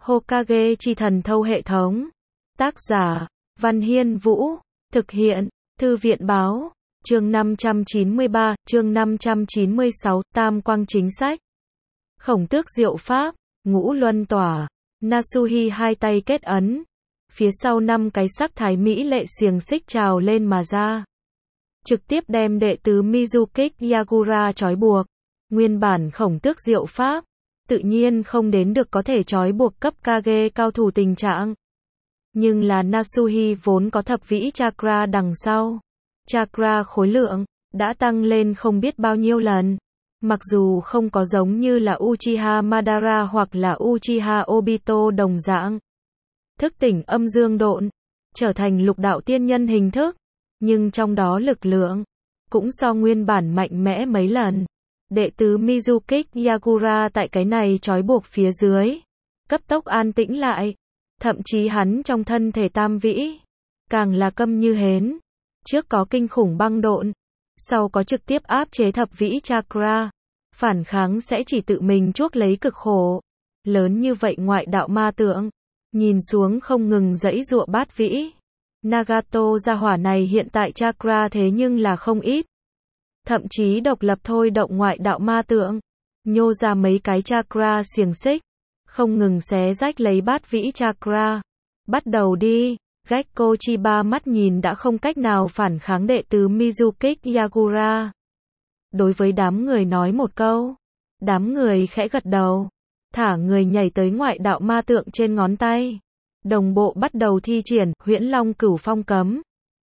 Hokage chi thần thâu hệ thống. Tác giả, Văn Hiên Vũ. Thực hiện, Thư viện Báo. Chương 593, chương 596, Tam Quang Chính Sách. Khổng Tước Diệu Pháp, Ngũ Luân Tỏa. Nasuhi hai tay kết ấn. Phía sau 5 cái sắc thái mỹ lệ xiềng xích trào lên mà ra. Trực tiếp đem đệ tứ Mizukage Yagura trói buộc. Nguyên bản Khổng Tước Diệu Pháp, tự nhiên không đến được có thể trói buộc cấp Kage cao thủ tình trạng. Nhưng là Nasuhi vốn có thập vĩ chakra đằng sau. Chakra khối lượng, đã tăng lên không biết bao nhiêu lần. Mặc dù không có giống như là Uchiha Madara hoặc là Uchiha Obito đồng dạng. Thức tỉnh âm dương độn, trở thành lục đạo tiên nhân hình thức. Nhưng trong đó lực lượng, cũng so nguyên bản mạnh mẽ mấy lần. Đệ tứ Mizukage Yagura tại cái này trói buộc phía dưới. Cấp tốc an tĩnh lại. Thậm chí hắn trong thân thể tam vĩ, càng là câm như hến. Trước có kinh khủng băng độn, sau có trực tiếp áp chế thập vĩ chakra. Phản kháng sẽ chỉ tự mình chuốc lấy cực khổ. Lớn như vậy ngoại đạo ma tượng, nhìn xuống không ngừng giãy giụa bát vĩ. Nagato gia hỏa này hiện tại chakra thế nhưng là không ít. Thậm chí độc lập thôi động ngoại đạo ma tượng, nhô ra mấy cái chakra xiềng xích, không ngừng xé rách lấy bát vĩ chakra. Bắt đầu đi. Gekko Chiba mắt nhìn đã không cách nào phản kháng đệ tứ Mizukage Yagura. Đối với đám người nói một câu. Đám người khẽ gật đầu. Thả người nhảy tới ngoại đạo ma tượng trên ngón tay. Đồng bộ bắt đầu thi triển Huyễn Long Cửu Phong cấm.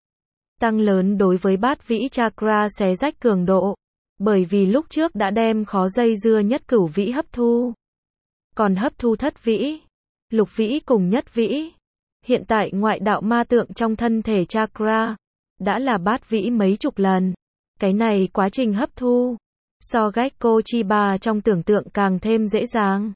Tăng lớn đối với bát vĩ chakra xé rách cường độ. Bởi vì lúc trước đã đem khó dây dưa nhất cửu vĩ hấp thu. Còn hấp thu thất vĩ, lục vĩ cùng nhất vĩ. Hiện tại ngoại đạo ma tượng trong thân thể chakra, đã là bát vĩ mấy chục lần. Cái này quá trình hấp thu, so Gekko Chiba trong tưởng tượng càng thêm dễ dàng.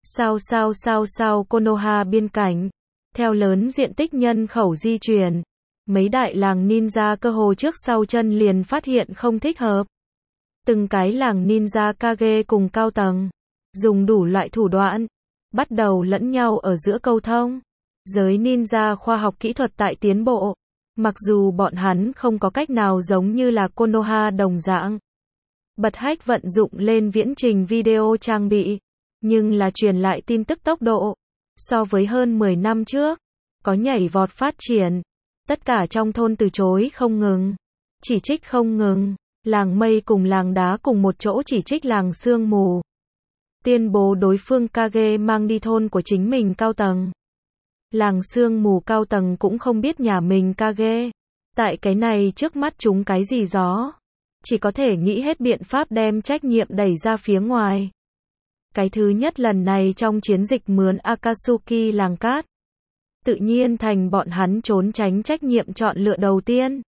Sao Konoha biên cảnh, theo lớn diện tích nhân khẩu di chuyển. Mấy đại làng ninja cơ hồ trước sau chân liền phát hiện không thích hợp. Từng cái làng ninja Kage cùng cao tầng, dùng đủ loại thủ đoạn, bắt đầu lẫn nhau ở giữa câu thông. Giới ninja khoa học kỹ thuật tại tiến bộ. Mặc dù bọn hắn không có cách nào giống như là Konoha đồng dạng. Bật hack vận dụng lên viễn trình video trang bị. Nhưng là truyền lại tin tức tốc độ. So với hơn 10 năm trước, có nhảy vọt phát triển. Tất cả trong thôn từ chối không ngừng. Chỉ trích không ngừng. Làng mây cùng làng đá cùng một chỗ chỉ trích làng sương mù. Tuyên bố đối phương Kage mang đi thôn của chính mình cao tầng. Làng sương mù cao tầng cũng không biết nhà mình Kage. Tại cái này trước mắt chúng cái gì gió. Chỉ có thể nghĩ hết biện pháp đem trách nhiệm đẩy ra phía ngoài. Cái thứ nhất lần này trong chiến dịch mướn Akatsuki làng cát. Tự nhiên thành bọn hắn trốn tránh trách nhiệm chọn lựa đầu tiên.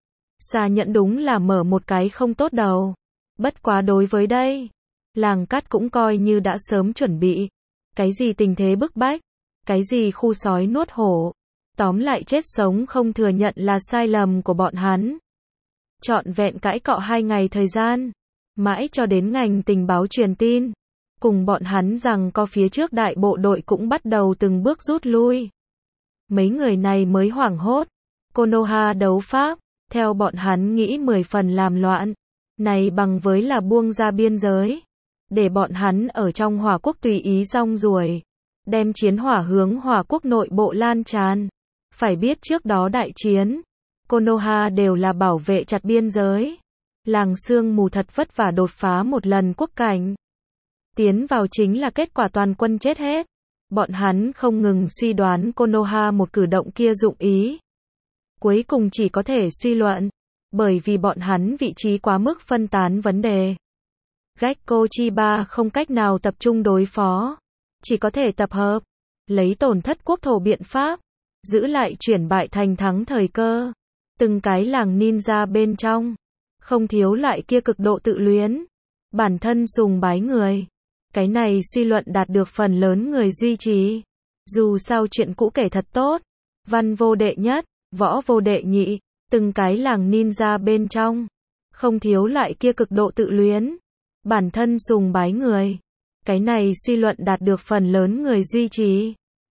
Xà nhận đúng là mở một cái không tốt đầu. Bất quá đối với đây, làng cát cũng coi như đã sớm chuẩn bị. Cái gì tình thế bức bách, cái gì khu sói nuốt hổ. Tóm lại chết sống không thừa nhận là sai lầm của bọn hắn. Trọn vẹn cãi cọ 2 ngày thời gian. Mãi cho đến ngành tình báo truyền tin. Cùng bọn hắn rằng có phía trước đại bộ đội cũng bắt đầu từng bước rút lui. Mấy người này mới hoảng hốt. Konoha đấu pháp, theo bọn hắn nghĩ 10 phần làm loạn. Này bằng với là buông ra biên giới. Để bọn hắn ở trong hỏa quốc tùy ý rong ruổi. Đem chiến hỏa hướng hỏa quốc nội bộ lan tràn. Phải biết trước đó đại chiến, Konoha đều là bảo vệ chặt biên giới. Làng sương mù thật vất vả đột phá một lần quốc cảnh. Tiến vào chính là kết quả toàn quân chết hết. Bọn hắn không ngừng suy đoán Konoha một cử động kia dụng ý. Cuối cùng chỉ có thể suy luận. Bởi vì bọn hắn vị trí quá mức phân tán vấn đề. Gekko Chiba không cách nào tập trung đối phó. Chỉ có thể tập hợp. Lấy tổn thất quốc thổ biện pháp. Giữ lại chuyển bại thành thắng thời cơ. Từng cái làng ninja bên trong. Không thiếu loại kia cực độ tự luyến. Bản thân sùng bái người. Cái này suy luận đạt được phần lớn người duy trì. Dù sao chuyện cũ kể thật tốt. Văn vô đệ nhất, võ vô đệ nhị. Từng cái làng ninja bên trong. Không thiếu loại kia cực độ tự luyến. Bản thân sùng bái người. Cái này suy luận đạt được phần lớn người duy trì.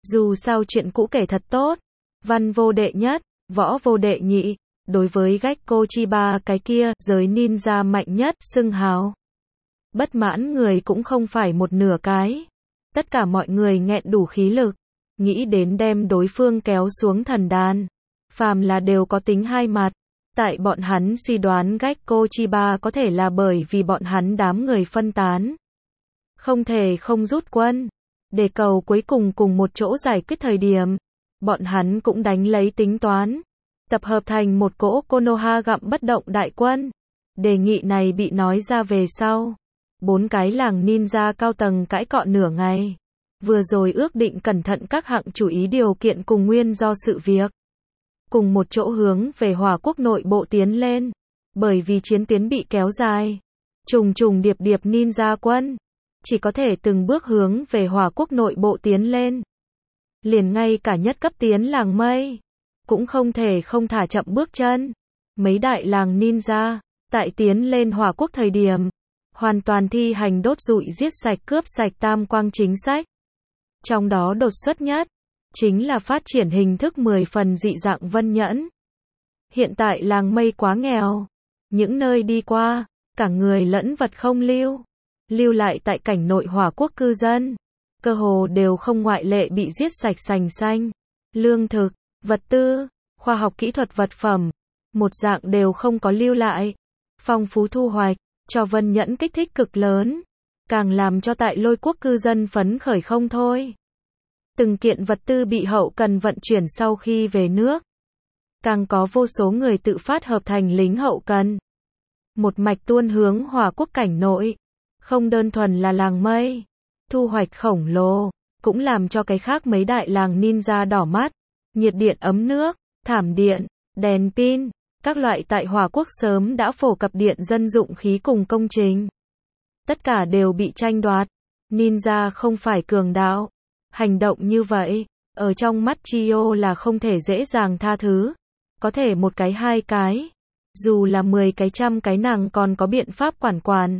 Dù sao chuyện cũ kể thật tốt. Văn vô đệ nhất, võ vô đệ nhị. Đối với Gekko Chiba cái kia, giới ninja mạnh nhất, xưng hào. Bất mãn người cũng không phải một nửa cái. Tất cả mọi người nghẹn đủ khí lực, nghĩ đến đem đối phương kéo xuống thần đàn. Phàm là đều có tính hai mặt. Tại bọn hắn suy đoán Gekko Chiba có thể là bởi vì bọn hắn đám người phân tán. Không thể không rút quân. Để cầu cuối cùng cùng một chỗ giải quyết thời điểm. Bọn hắn cũng đánh lấy tính toán. Tập hợp thành một cỗ Konoha gặm bất động đại quân. Đề nghị này bị nói ra về sau. 4 cái làng ninja cao tầng cãi cọ nửa ngày. Vừa rồi ước định cẩn thận các hạng chú ý điều kiện cùng nguyên do sự việc. Cùng một chỗ hướng về Hỏa Quốc nội bộ tiến lên. Bởi vì chiến tuyến bị kéo dài. Trùng trùng điệp điệp ninja quân. Chỉ có thể từng bước hướng về Hỏa Quốc nội bộ tiến lên. Liền ngay cả nhất cấp tiến làng mây. Cũng không thể không thả chậm bước chân. Mấy đại làng ninja. Tại tiến lên Hỏa Quốc thời điểm. Hoàn toàn thi hành đốt rụi giết sạch cướp sạch tam quang chính sách. Trong đó đột xuất nhất. Chính là phát triển hình thức 10 phần dị dạng Vân Nhẫn. Hiện tại làng mây quá nghèo. Những nơi đi qua, cả người lẫn vật không lưu. Lưu lại tại cảnh nội Hỏa Quốc cư dân. Cơ hồ đều không ngoại lệ bị giết sạch sành xanh. Lương thực, vật tư, khoa học kỹ thuật vật phẩm. Một dạng đều không có lưu lại. Phong phú thu hoạch, cho Vân Nhẫn kích thích cực lớn. Càng làm cho tại Lôi Quốc cư dân phấn khởi không thôi. Từng kiện vật tư bị hậu cần vận chuyển sau khi về nước. Càng có vô số người tự phát hợp thành lính hậu cần. Một mạch tuôn hướng Hỏa Quốc cảnh nội. Không đơn thuần là làng mây. Thu hoạch khổng lồ. Cũng làm cho cái khác mấy đại làng ninja đỏ mắt. Nhiệt điện ấm nước, thảm điện, đèn pin. Các loại tại Hỏa Quốc sớm đã phổ cập điện dân dụng khí cùng công trình. Tất cả đều bị tranh đoạt. Ninja không phải cường đạo. Hành động như vậy, ở trong mắt Chio là không thể dễ dàng tha thứ. Có thể một cái hai cái. Dù là 10 cái trăm cái nàng còn có biện pháp quản.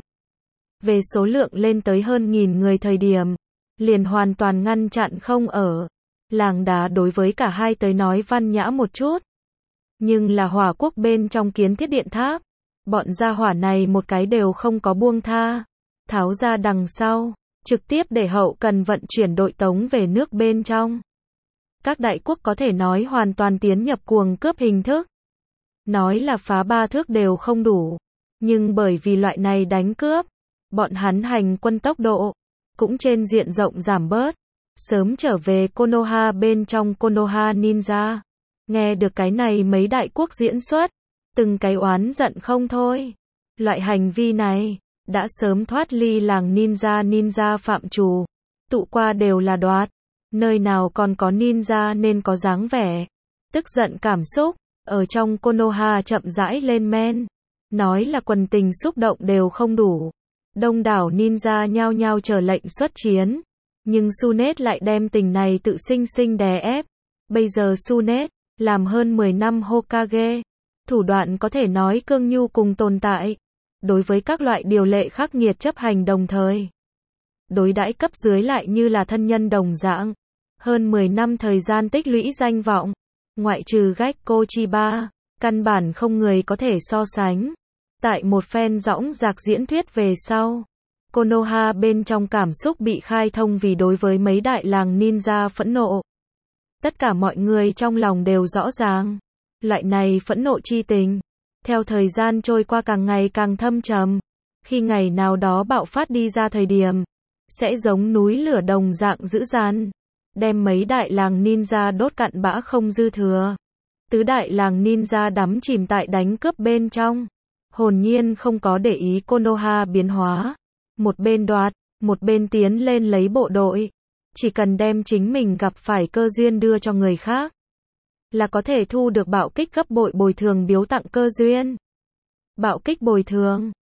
Về số lượng lên tới hơn 1000 người thời điểm. Liền hoàn toàn ngăn chặn không ở. Làng đá đối với cả hai tới nói văn nhã một chút. Nhưng là Hỏa Quốc bên trong kiến thiết điện tháp. Bọn gia hỏa này một cái đều không có buông tha. Tháo ra đằng sau. Trực tiếp để hậu cần vận chuyển đội tống về nước bên trong. Các đại quốc có thể nói hoàn toàn tiến nhập cuồng cướp hình thức. Nói là phá 3 thước đều không đủ. Nhưng bởi vì loại này đánh cướp, bọn hắn hành quân tốc độ cũng trên diện rộng giảm bớt. Sớm trở về Konoha bên trong Konoha Ninja. Nghe được cái này mấy đại quốc diễn xuất, từng cái oán giận không thôi. Loại hành vi này đã sớm thoát ly làng ninja phạm trù. Tụ qua đều là đoạt. Nơi nào còn có ninja nên có dáng vẻ. Tức giận cảm xúc, ở trong Konoha chậm rãi lên men. Nói là quần tình xúc động đều không đủ. Đông đảo ninja nhao nhao chờ lệnh xuất chiến. Nhưng Sunet lại đem tình này tự sinh đè ép. Bây giờ Sunet, làm hơn 10 năm Hokage. Thủ đoạn có thể nói cương nhu cùng tồn tại. Đối với các loại điều lệ khắc nghiệt chấp hành đồng thời. Đối đãi cấp dưới lại như là thân nhân đồng dạng. Hơn 10 năm thời gian tích lũy danh vọng. Ngoại trừ Gekko Chiba, căn bản không người có thể so sánh. Tại một phen dõng dạc diễn thuyết về sau. Konoha bên trong cảm xúc bị khai thông vì đối với mấy đại làng ninja phẫn nộ. Tất cả mọi người trong lòng đều rõ ràng. Loại này phẫn nộ chi tình. Theo thời gian trôi qua càng ngày càng thâm trầm. Khi ngày nào đó bạo phát đi ra thời điểm. Sẽ giống núi lửa đồng dạng dữ dằn. Đem mấy đại làng ninja đốt cặn bã không dư thừa. Tứ đại làng ninja đắm chìm tại đánh cướp bên trong. Hồn nhiên không có để ý Konoha biến hóa. Một bên đoạt, một bên tiến lên lấy bộ đội. Chỉ cần đem chính mình gặp phải cơ duyên đưa cho người khác. Là có thể thu được bạo kích gấp bội bồi thường biếu tặng cơ duyên. Bạo kích bồi thường.